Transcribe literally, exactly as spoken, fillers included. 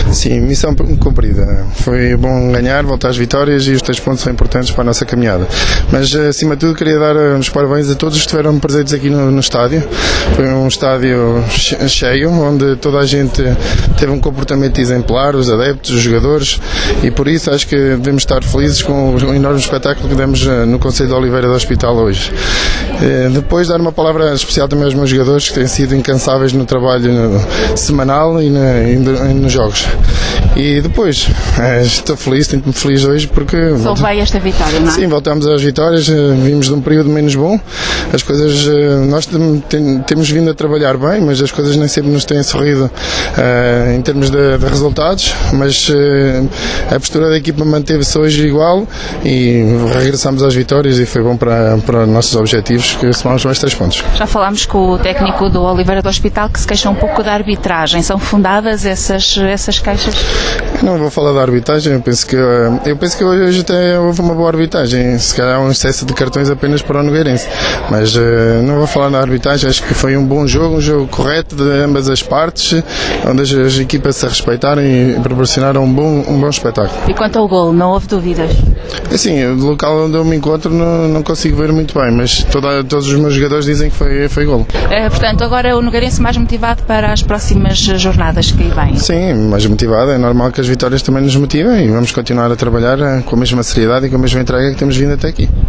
Sim, missão cumprida. Foi bom ganhar, voltar às vitórias e os três pontos são importantes para a nossa caminhada. Mas, acima de tudo, queria dar os parabéns a todos os que estiveram presentes aqui no, no estádio. Foi um estádio cheio, onde toda a gente teve um comportamento exemplar, os adeptos, os jogadores, e por isso acho que devemos estar felizes com o enorme espetáculo que demos no Concelho de Oliveira do Hospital hoje. Depois, dar uma palavra especial também aos meus jogadores, que têm sido incansáveis no trabalho semanal e, na, e nos jogos. E depois, estou feliz, sinto-me feliz hoje porque... Só vai esta vitória, não é? Sim, voltamos às vitórias, vimos de um período menos bom, as coisas, nós tem, temos vindo a trabalhar bem, mas as coisas nem sempre nos têm sorrido uh, em termos de, de resultados, mas uh, a postura da equipa manteve-se hoje igual e regressamos às vitórias e foi bom para, para os nossos objetivos, que somos mais três pontos. Já falámos com o técnico do Oliveira do Hospital, que se queixa um pouco da arbitragem. São fundadas essas, essas queixas? Eu não vou falar da arbitragem, eu penso que, eu penso que hoje até houve uma boa arbitragem, se calhar um excesso de cartões apenas para o Nogueirense, mas uh, não vou falar da arbitragem, acho que foi um bom jogo, um jogo correto de ambas as partes, onde as, as equipas se respeitaram e proporcionaram um bom, um bom espetáculo. E quanto ao golo, não houve dúvidas? Assim, o local onde eu me encontro não, não consigo ver muito bem, mas toda, todos os meus jogadores dizem que foi, foi golo. É, portanto, agora é o Nogueirense mais motivado para as próximas jornadas que aí vêm? Sim, mais motivado, é normal que as vitórias também nos motivem e vamos continuar a trabalhar com a mesma seriedade e com a mesma entrega que temos vindo até aqui.